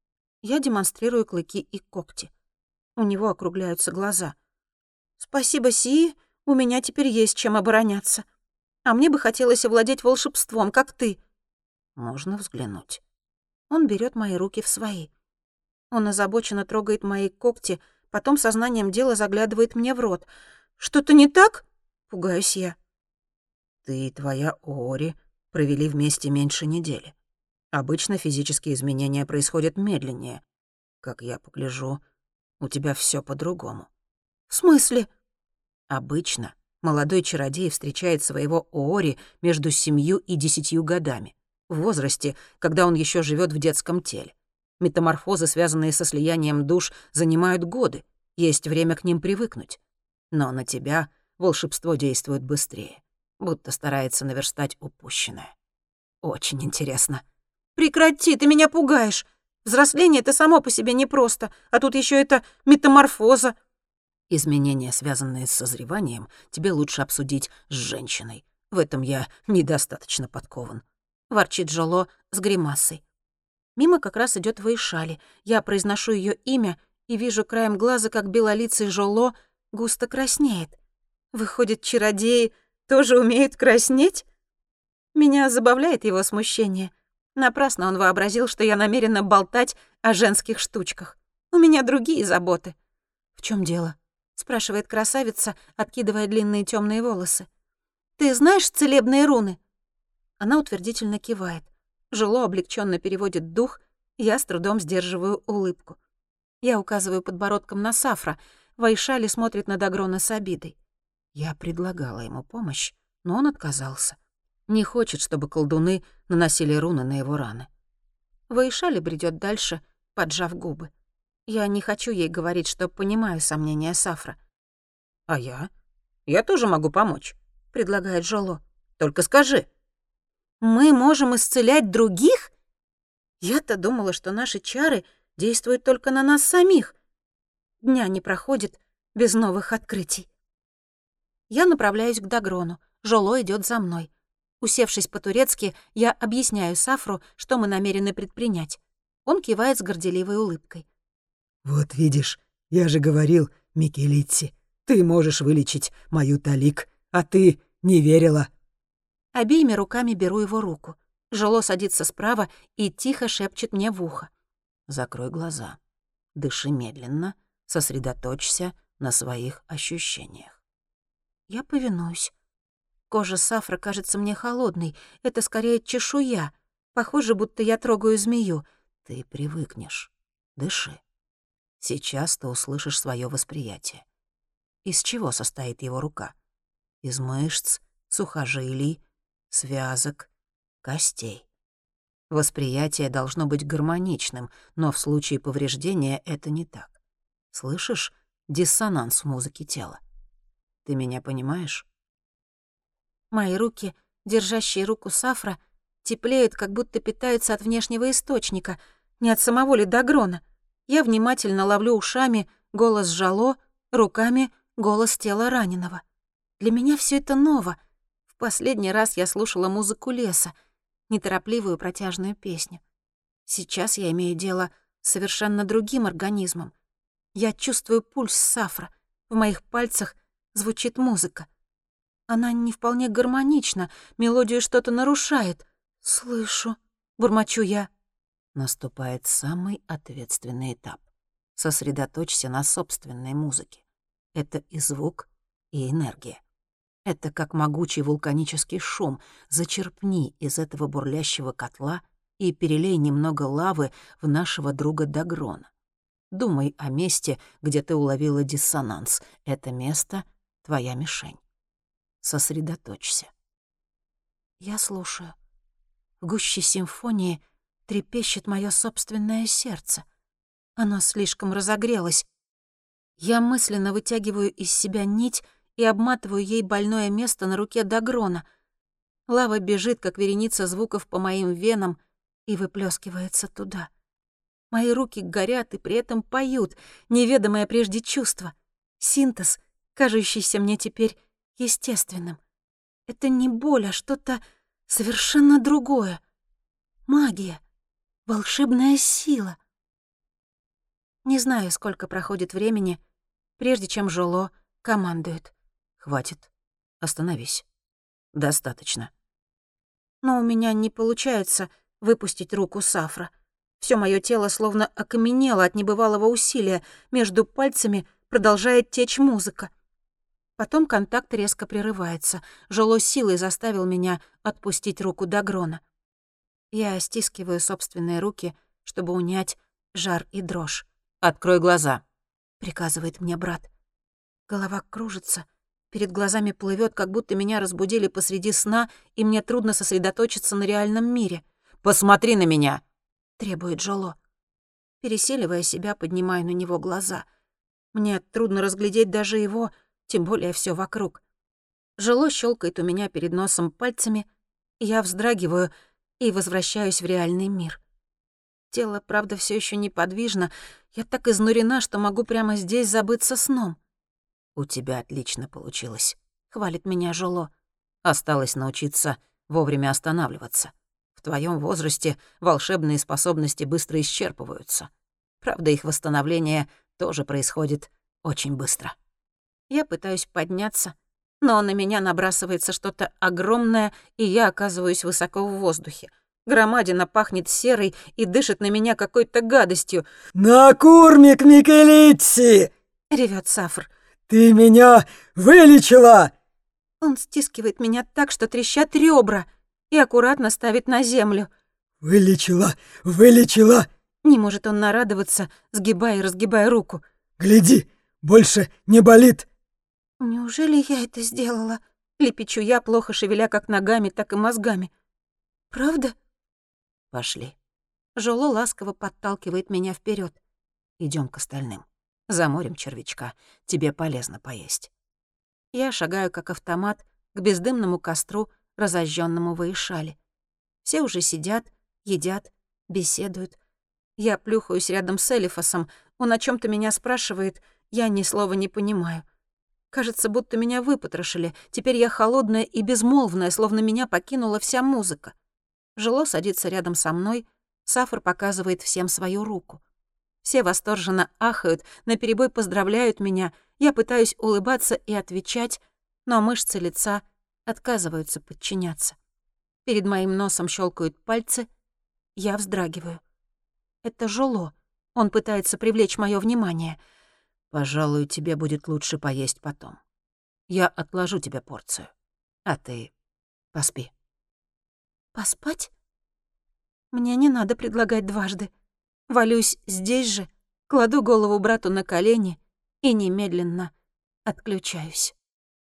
Я демонстрирую клыки и когти. У него округляются глаза. Спасибо, Сии, у меня теперь есть чем обороняться. А мне бы хотелось овладеть волшебством, как ты. Можно взглянуть? Он берет мои руки в свои. Он озабоченно трогает мои когти, потом сознанием дела заглядывает мне в рот. «Что-то не так?» — пугаюсь я. Ты и твоя Оори провели вместе меньше недели. Обычно физические изменения происходят медленнее. Как я погляжу, у тебя все по-другому. «В смысле?» Обычно молодой чародей встречает своего Оори между 7 и 10 годами, в возрасте, когда он еще живет в детском теле. Метаморфозы, связанные со слиянием душ, занимают годы, есть время к ним привыкнуть. Но на тебя волшебство действует быстрее, будто старается наверстать упущенное. Очень интересно. «Прекрати, ты меня пугаешь. Взросление — это само по себе непросто, а тут еще это метаморфоза». Изменения, связанные с созреванием, тебе лучше обсудить с женщиной. В этом я недостаточно подкован. Ворчит Жоло с гримасой. Мимо как раз идет Вейшали. Я произношу ее имя и вижу краем глаза, как белолицый Жоло густо краснеет. Выходит, чародеи тоже умеют краснеть? Меня забавляет его смущение. Напрасно он вообразил, что я намерена болтать о женских штучках. У меня другие заботы. «В чем дело?» — спрашивает красавица, откидывая длинные темные волосы. «Ты знаешь целебные руны?» Она утвердительно кивает. Жоло облегченно переводит дух, я с трудом сдерживаю улыбку. Я указываю подбородком на Сафра. Вайшали смотрит на Дагрона с обидой. Я предлагала ему помощь, но он отказался. Не хочет, чтобы колдуны наносили руны на его раны. Вайшали бредет дальше, поджав губы. Я не хочу ей говорить, что понимаю сомнения Сафра. «А я? Я тоже могу помочь», — предлагает Жоло. «Только скажи». «Мы можем исцелять других?» Я-то думала, что наши чары действуют только на нас самих. Дня не проходит без новых открытий. Я направляюсь к Дагрону. Жоло идет за мной. Усевшись по-турецки, я объясняю Сафру, что мы намерены предпринять. Он кивает с горделивой улыбкой. «Вот видишь, я же говорил, Микелитси, ты можешь вылечить мою Талик, а ты не верила». Обеими руками беру его руку. Жоло садится справа и тихо шепчет мне в ухо. «Закрой глаза. Дыши медленно, сосредоточься на своих ощущениях». Я повинуюсь. Кожа Сафра кажется мне холодной. Это скорее чешуя. Похоже, будто я трогаю змею. Ты привыкнешь. Дыши. Сейчас ты услышишь свое восприятие. Из чего состоит его рука? Из мышц, сухожилий, связок, костей. Восприятие должно быть гармоничным, но в случае повреждения это не так. Слышишь диссонанс в музыке тела? Ты меня понимаешь? Мои руки, держащие руку Сафра, теплеют, как будто питаются от внешнего источника, не от самого ли Дагрона. Я внимательно ловлю ушами голос Жоло, руками голос тела раненого. Для меня все это ново. В последний раз я слушала музыку леса, неторопливую протяжную песню. Сейчас я имею дело с совершенно другим организмом. Я чувствую пульс Сафра, в моих пальцах звучит музыка. Она не вполне гармонична, мелодию что-то нарушает. «Слышу», — бормочу я. Наступает самый ответственный этап. Сосредоточься на собственной музыке. Это и звук, и энергия. Это как могучий вулканический шум. Зачерпни из этого бурлящего котла и перелей немного лавы в нашего друга Дагрона. Думай о месте, где ты уловила диссонанс. Это место — твоя мишень. Сосредоточься. Я слушаю. В гуще симфонии трепещет мое собственное сердце. Оно слишком разогрелось. Я мысленно вытягиваю из себя нить и обматываю ей больное место на руке Дагрона. Лава бежит, как вереница звуков по моим венам, и выплескивается туда. Мои руки горят и при этом поют, неведомое прежде чувство. Синтез, кажущийся мне теперь естественным. Это не боль, а что-то совершенно другое. Магия, волшебная сила. Не знаю, сколько проходит времени, прежде чем Жоло командует. Хватит. Остановись. Достаточно. Но у меня не получается выпустить руку Сафра. Всё моё тело словно окаменело от небывалого усилия. Между пальцами продолжает течь музыка. Потом контакт резко прерывается. Жоло силой заставил меня отпустить руку Дагрона. Я стискиваю собственные руки, чтобы унять жар и дрожь. Открой глаза. Приказывает мне брат. Голова кружится, перед глазами плывет, как будто меня разбудили посреди сна, и мне трудно сосредоточиться на реальном мире. Посмотри на меня, Требует Жоло. Пересиливая себя, поднимаю на него глаза. Мне трудно разглядеть даже его, тем более все вокруг. Жоло щелкает у меня перед носом пальцами, я вздрагиваю и возвращаюсь в реальный мир. Тело, правда, все еще неподвижно. Я так изнурена, что могу прямо здесь забыться сном. У тебя отлично получилось. Хвалит меня Жоло. Осталось научиться вовремя останавливаться. В твоем возрасте волшебные способности быстро исчерпываются. Правда, их восстановление тоже происходит очень быстро. Я пытаюсь подняться, но на меня набрасывается что-то огромное, и я оказываюсь высоко в воздухе. Громадина пахнет серой и дышит на меня какой-то гадостью. «Накурмик Микелитси! — ревёт Сафр. Ты меня вылечила!» Он стискивает меня так, что трещат ребра, и аккуратно ставит на землю. «Вылечила! Вылечила!» Не может он нарадоваться, сгибая и разгибая руку. «Гляди, больше не болит!» «Неужели я это сделала?» — лепечу я, плохо шевеля как ногами, так и мозгами. «Правда?» Пошли. Жоло ласково подталкивает меня вперед. Идём к остальным. Заморим червячка. Тебе полезно поесть. Я шагаю как автомат к бездымному костру, разожжённому в Ишале. Все уже сидят, едят, беседуют. Я плюхаюсь рядом с Элифасом. Он о чём-то меня спрашивает. Я ни слова не понимаю. Кажется, будто меня выпотрошили. Теперь я холодная и безмолвная, словно меня покинула вся музыка. Жоло садится рядом со мной. Сафр показывает всем свою руку. Все восторженно ахают, наперебой поздравляют меня. Я пытаюсь улыбаться и отвечать, но мышцы лица отказываются подчиняться. Перед моим носом щелкают пальцы. Я вздрагиваю. Это Жоло. Он пытается привлечь мое внимание. Пожалуй, тебе будет лучше поесть потом. Я отложу тебе порцию. А ты поспи. Поспать? Мне не надо предлагать дважды. Валюсь здесь же, кладу голову брату на колени и немедленно отключаюсь.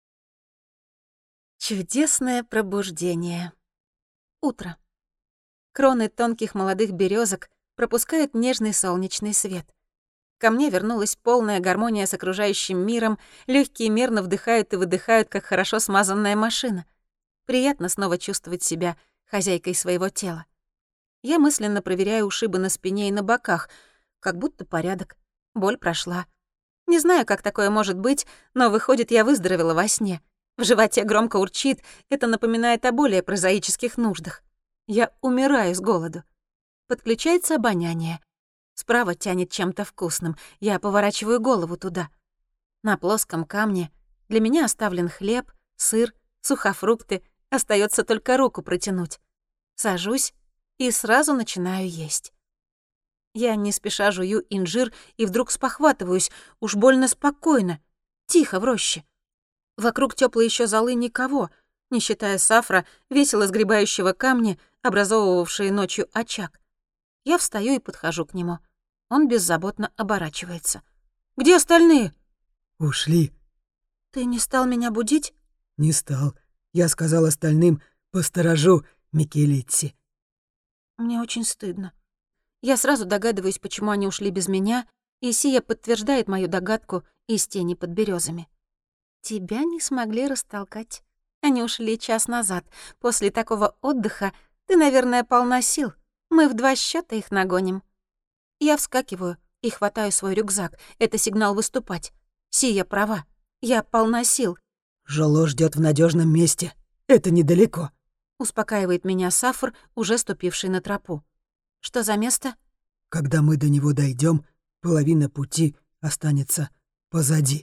Чудесное пробуждение. Утро. Кроны тонких молодых березок пропускают нежный солнечный свет. Ко мне вернулась полная гармония с окружающим миром, легкие мерно вдыхают и выдыхают, как хорошо смазанная машина. Приятно снова чувствовать себя хозяйкой своего тела. Я мысленно проверяю ушибы на спине и на боках. Как будто порядок. Боль прошла. Не знаю, как такое может быть, но выходит, я выздоровела во сне. В животе громко урчит, это напоминает о более прозаических нуждах. Я умираю с голоду. Подключается обоняние. Справа тянет чем-то вкусным. Я поворачиваю голову туда. На плоском камне для меня оставлен хлеб, сыр, сухофрукты. Остается только руку протянуть. Сажусь и сразу начинаю есть. Я не спеша жую инжир и вдруг спохватываюсь, уж больно спокойно, тихо в роще. Вокруг тёплой ещё золы никого, не считая Сафра, весело сгребающего камни, образовывавшие ночью очаг. Я встаю и подхожу к нему. Он беззаботно оборачивается. «Где остальные?» «Ушли». «Ты не стал меня будить?» «Не стал. Я сказал остальным, посторожу Микелитси». Мне очень стыдно. Я сразу догадываюсь, почему они ушли без меня, и сия подтверждает мою догадку из тени под березами. Тебя не смогли растолкать. Они ушли час назад. После такого отдыха ты, наверное, полна сил. Мы в 2 счета их нагоним. Я вскакиваю и хватаю свой рюкзак. Это сигнал выступать. Сия права. Я полна сил. Жоло ждет в надежном месте. Это недалеко. Успокаивает меня Сафр, уже ступивший на тропу. Что за место? Когда мы до него дойдем, половина пути останется позади.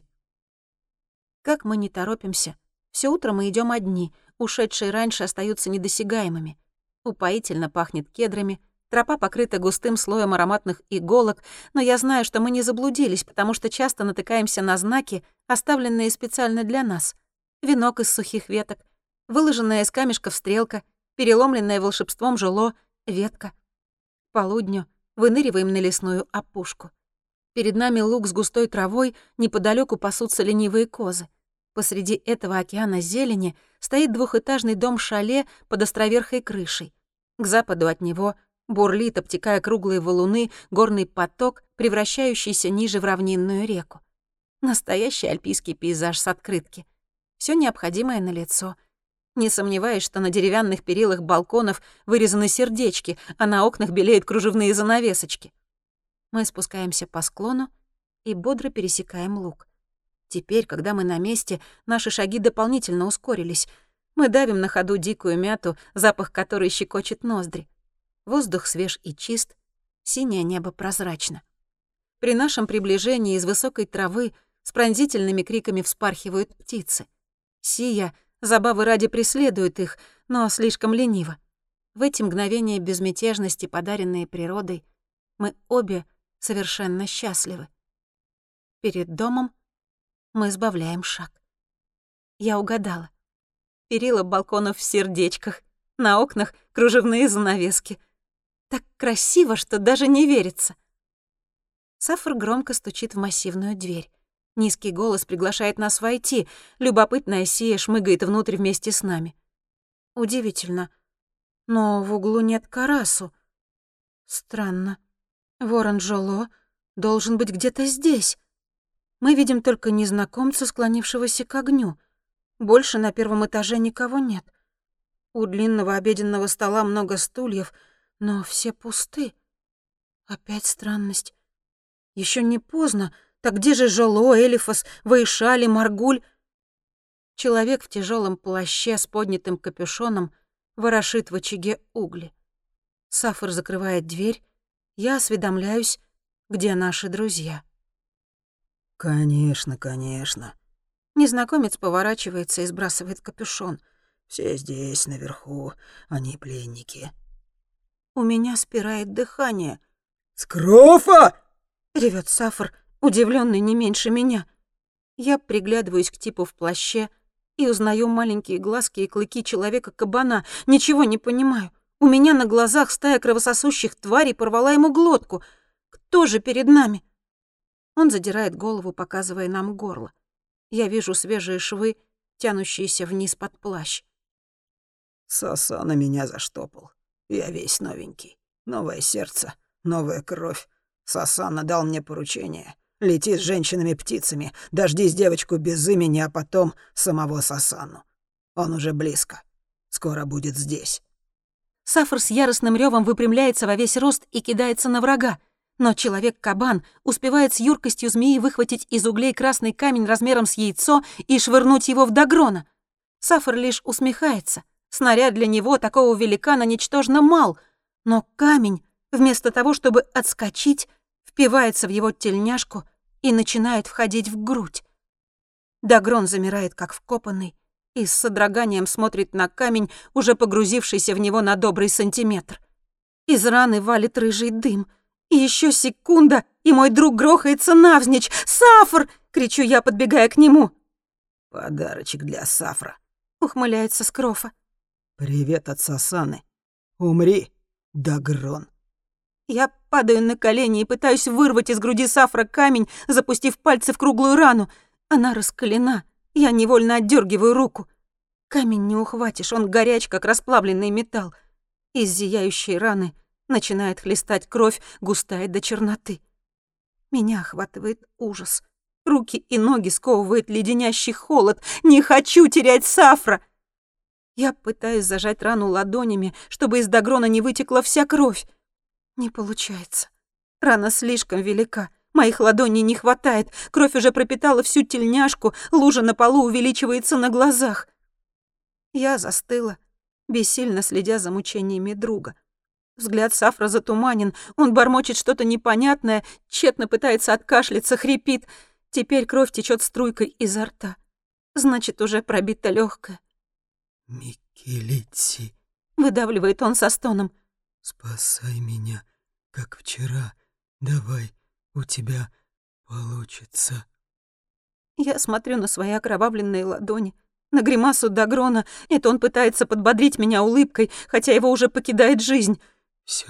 Как мы не торопимся. Все утро мы идем одни, ушедшие раньше остаются недосягаемыми. Упоительно пахнет кедрами, тропа покрыта густым слоем ароматных иголок, но я знаю, что мы не заблудились, потому что часто натыкаемся на знаки, оставленные специально для нас. Венок из сухих веток, выложенная из камешков стрелка, переломленная волшебством жоло, ветка. К полудню выныриваем на лесную опушку. Перед нами луг с густой травой, неподалёку пасутся ленивые козы. Посреди этого океана зелени стоит двухэтажный дом-шале под островерхой крышей. К западу от него бурлит, обтекая круглые валуны, горный поток, превращающийся ниже в равнинную реку. Настоящий альпийский пейзаж с открытки. Всё необходимое налицо. Не сомневаюсь, что на деревянных перилах балконов вырезаны сердечки, а на окнах белеют кружевные занавесочки. Мы спускаемся по склону и бодро пересекаем луг. Теперь, когда мы на месте, наши шаги дополнительно ускорились. Мы давим на ходу дикую мяту, запах которой щекочет ноздри. Воздух свеж и чист, синее небо прозрачно. При нашем приближении из высокой травы с пронзительными криками вспархивают птицы. Сия, забавы ради, преследует их, но слишком лениво. В эти мгновения безмятежности, подаренные природой, мы обе совершенно счастливы. Перед домом мы сбавляем шаг. Я угадала. Перила балконов в сердечках, на окнах кружевные занавески. Так красиво, что даже не верится. Сафр громко стучит в массивную дверь. Низкий голос приглашает нас войти. Любопытная Сия шмыгает внутрь вместе с нами. Удивительно, но в углу нет Карасу. Странно. Ворон Жоло должен быть где-то здесь. Мы видим только незнакомца, склонившегося к огню. Больше на первом этаже никого нет. У длинного обеденного стола много стульев, но все пусты. Опять странность. Еще не поздно. Так где же Жоло, Элифас, Ваишали, Маргуль? Человек в тяжелом плаще с поднятым капюшоном ворошит в очаге угли. Сафр закрывает дверь. Я осведомляюсь, где наши друзья. Конечно, конечно. Незнакомец поворачивается и сбрасывает капюшон. Все здесь, наверху, они пленники. У меня спирает дыхание. «Скрофа!» — ревёт Сафр, удивлённый не меньше меня. Я приглядываюсь к типу в плаще и узнаю маленькие глазки и клыки человека-кабана. Ничего не понимаю. У меня на глазах стая кровососущих тварей порвала ему глотку. Кто же перед нами? Он задирает голову, показывая нам горло. Я вижу свежие швы, тянущиеся вниз под плащ. Сасана меня заштопал. Я весь новенький. Новое сердце, новая кровь. Сасана дал мне поручение. Лети с женщинами-птицами, дождись девочку без имени, а потом самого Сасану. Он уже близко. Скоро будет здесь. Сафр с яростным рёвом выпрямляется во весь рост и кидается на врага. Но человек-кабан успевает с юркостью змеи выхватить из углей красный камень размером с яйцо и швырнуть его в Дагрона. Сафр лишь усмехается. Снаряд для него, такого великана, ничтожно мал. Но камень, вместо того, чтобы отскочить, впивается в его тельняшку и начинает входить в грудь. Дагрон замирает, как вкопанный, и с содроганием смотрит на камень, уже погрузившийся в него на добрый сантиметр. Из раны валит рыжий дым. И еще секунда, и мой друг грохается навзничь. «Сафр!» — кричу я, подбегая к нему. «Подарочек для Сафра», — ухмыляется Скрофа. «Привет от Сасаны. Умри, Дагрон». Я падаю на колени и пытаюсь вырвать из груди Сафра камень, запустив пальцы в круглую рану. Она раскалена. Я невольно отдергиваю руку. Камень не ухватишь, он горяч, как расплавленный металл. Из зияющей раны начинает хлестать кровь, густая до черноты. Меня охватывает ужас. Руки и ноги сковывает леденящий холод. Не хочу терять Сафра! Я пытаюсь зажать рану ладонями, чтобы из Дагрона не вытекла вся кровь. Не получается. Рана слишком велика. Моих ладоней не хватает, кровь уже пропитала всю тельняшку, лужа на полу увеличивается на глазах. Я застыла, бессильно следя за мучениями друга. Взгляд Сафра затуманен, он бормочет что-то непонятное, тщетно пытается откашляться, хрипит. Теперь кровь течет струйкой изо рта. Значит, уже пробита легкая. «Микелити, Выдавливает он со стоном. спасай меня, как вчера. Давай, у тебя получится». Я смотрю на свои окровавленные ладони, на гримасу Дагрона. Это он пытается подбодрить меня улыбкой, хотя его уже покидает жизнь. Все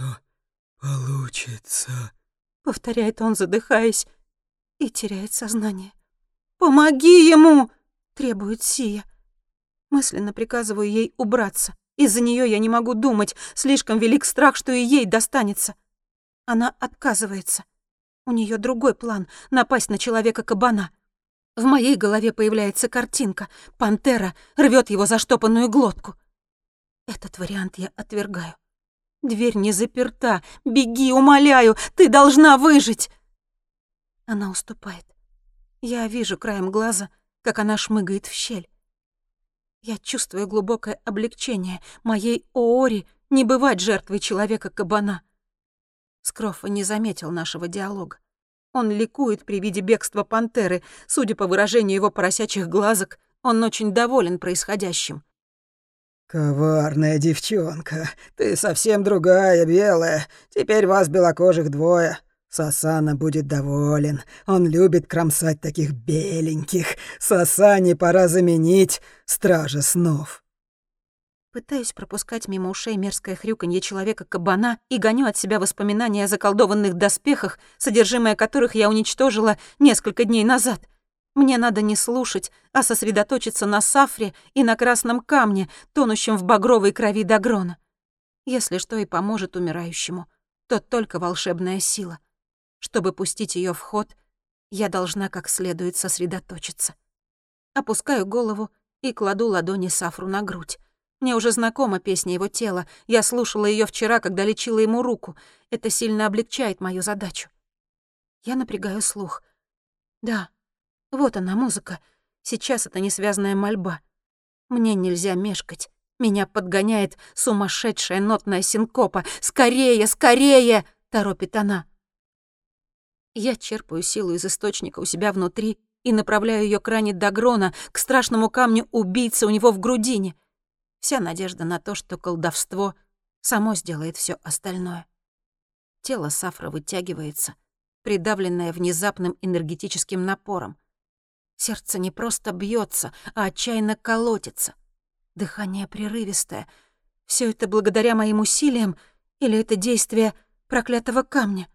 получится. Повторяет он, задыхаясь, и теряет сознание. «Помоги ему!» — требует Сия. Мысленно приказываю ей убраться. Из-за нее я не могу думать, слишком велик страх, что и ей достанется. Она отказывается. У нее другой план — напасть на человека-кабана. В моей голове появляется картинка. Пантера рвет его заштопанную глотку. Этот вариант я отвергаю. Дверь не заперта. Беги, умоляю, ты должна выжить. Она уступает. Я вижу краем глаза, как она шмыгает в щель. Я чувствую глубокое облегчение. Моей Оори не бывать жертвой человека-кабана. Скроффа не заметил нашего диалога. Он ликует при виде бегства пантеры. Судя по выражению его поросячьих глазок, он очень доволен происходящим. «Коварная девчонка, ты совсем другая, белая. Теперь вас, белокожих, двое. Сасана будет доволен. Он любит кромсать таких беленьких. Сасане пора заменить стража снов». Пытаюсь пропускать мимо ушей мерзкое хрюканье человека-кабана и гоню от себя воспоминания о заколдованных доспехах, содержимое которых я уничтожила несколько дней назад. Мне надо не слушать, а сосредоточиться на Сафре и на красном камне, тонущем в багровой крови Дагрона. Если что и поможет умирающему, то только волшебная сила. Чтобы пустить ее в ход, я должна как следует сосредоточиться. Опускаю голову и кладу ладони Сафру на грудь. Мне уже знакома песня его тела. Я слушала ее вчера, когда лечила ему руку. Это сильно облегчает мою задачу. Я напрягаю слух. Да, вот она, музыка. Сейчас это несвязная мольба. Мне нельзя мешкать. Меня подгоняет сумасшедшая нотная синкопа. «Скорее, скорее!» — торопит она. Я черпаю силу из источника у себя внутри и направляю ее к ране Дагрона, к страшному камню убийцы у него в грудине. Вся надежда на то, что колдовство само сделает все остальное. Тело Сафра вытягивается, придавленное внезапным энергетическим напором. Сердце не просто бьется, а отчаянно колотится. Дыхание прерывистое. Все это благодаря моим усилиям или это действие проклятого камня?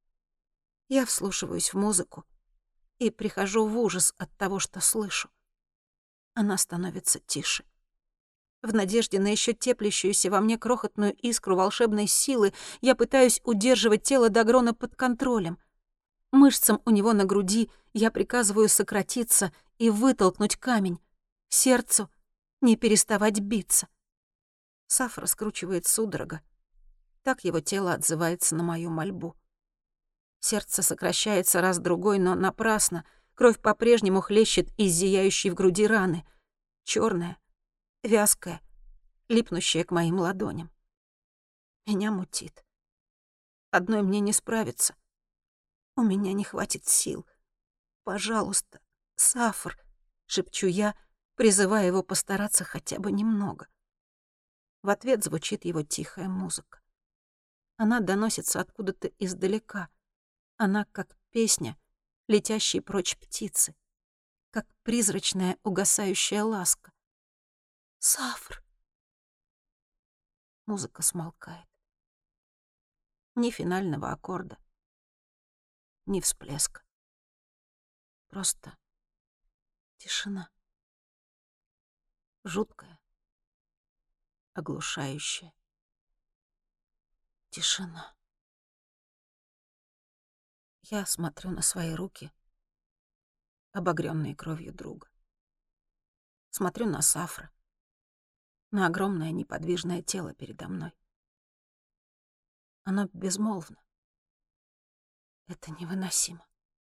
Я вслушиваюсь в музыку и прихожу в ужас от того, что слышу. Она становится тише. В надежде на еще теплящуюся во мне крохотную искру волшебной силы я пытаюсь удерживать тело Дагрона под контролем. Мышцам у него на груди я приказываю сократиться и вытолкнуть камень. Сердцу не переставать биться. Сафра скручивает судорога. Так его тело отзывается на мою мольбу. Сердце сокращается раз-другой, но напрасно. Кровь по-прежнему хлещет из зияющей в груди раны. Черная, вязкая, липнущая к моим ладоням. Меня мутит. Одной мне не справиться. У меня не хватит сил. Пожалуйста, Сафр, шепчу я, призывая его постараться хотя бы немного. В ответ звучит его тихая музыка. Она доносится откуда-то издалека. Она как песня, летящей прочь птицы, как призрачная угасающая ласка. Сафр. Музыка смолкает. Ни финального аккорда, ни всплеска. Просто тишина. Жуткая, оглушающая тишина. Я смотрю на свои руки, обогрённые кровью друга. Смотрю на Сафра, на огромное неподвижное тело передо мной. Оно безмолвно. Это невыносимо.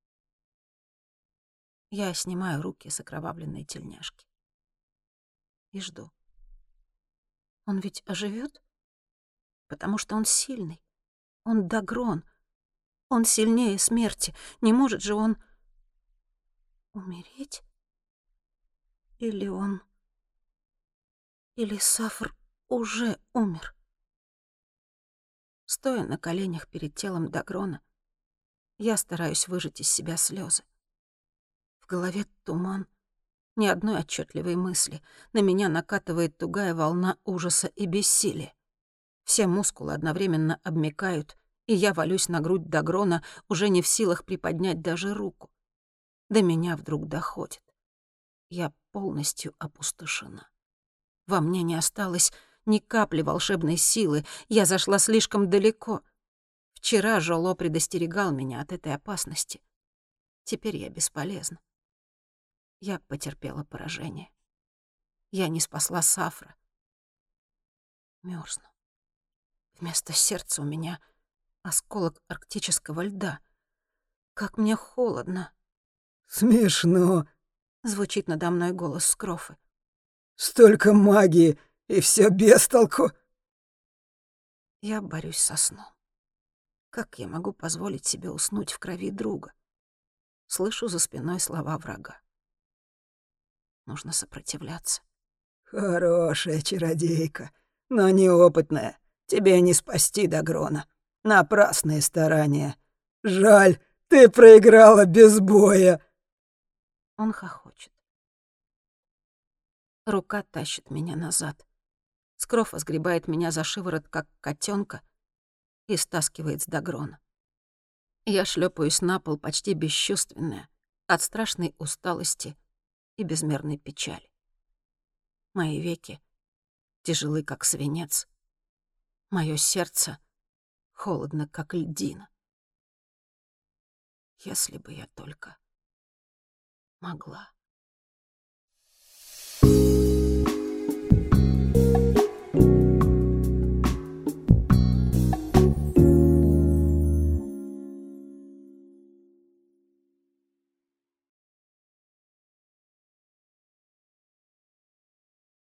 Я снимаю руки с окровавленной тельняшки и жду. Он ведь оживет, потому что он сильный. Он Дагрон. Он сильнее смерти. Не может же он умереть? Или он... Или Сафр уже умер? Стоя на коленях перед телом Дагрона, я стараюсь выжать из себя слезы. В голове туман, ни одной отчетливой мысли. На меня накатывает тугая волна ужаса и бессилия. Все мускулы одновременно обмякают, и я валюсь на грудь Дагрона, уже не в силах приподнять даже руку. До меня вдруг доходит. Я полностью опустошена. Во мне не осталось ни капли волшебной силы, я зашла слишком далеко. Вчера Жоло предостерегал меня от этой опасности. Теперь я бесполезна. Я потерпела поражение. Я не спасла Сафра. Мёрзну. Вместо сердца у меня осколок арктического льда. Как мне холодно. «Смешно. Звучит надо мной голос Скрофы. Столько магии, и все без толку». Я борюсь со сном. Как я могу позволить себе уснуть в крови друга? Слышу за спиной слова врага. Нужно сопротивляться. «Хорошая чародейка, но неопытная. Тебе не спасти Дагрона. Напрасные старания. Жаль, ты проиграла без боя». Он хохочет. Рука тащит меня назад. Скрофа сгребает меня за шиворот, как котенка, и стаскивает с Дагрона. Я шлепаюсь на пол, почти бесчувственная, от страшной усталости и безмерной печали. Мои веки тяжелы, как свинец. Моё сердце холодно, как льдина. Если бы я только могла.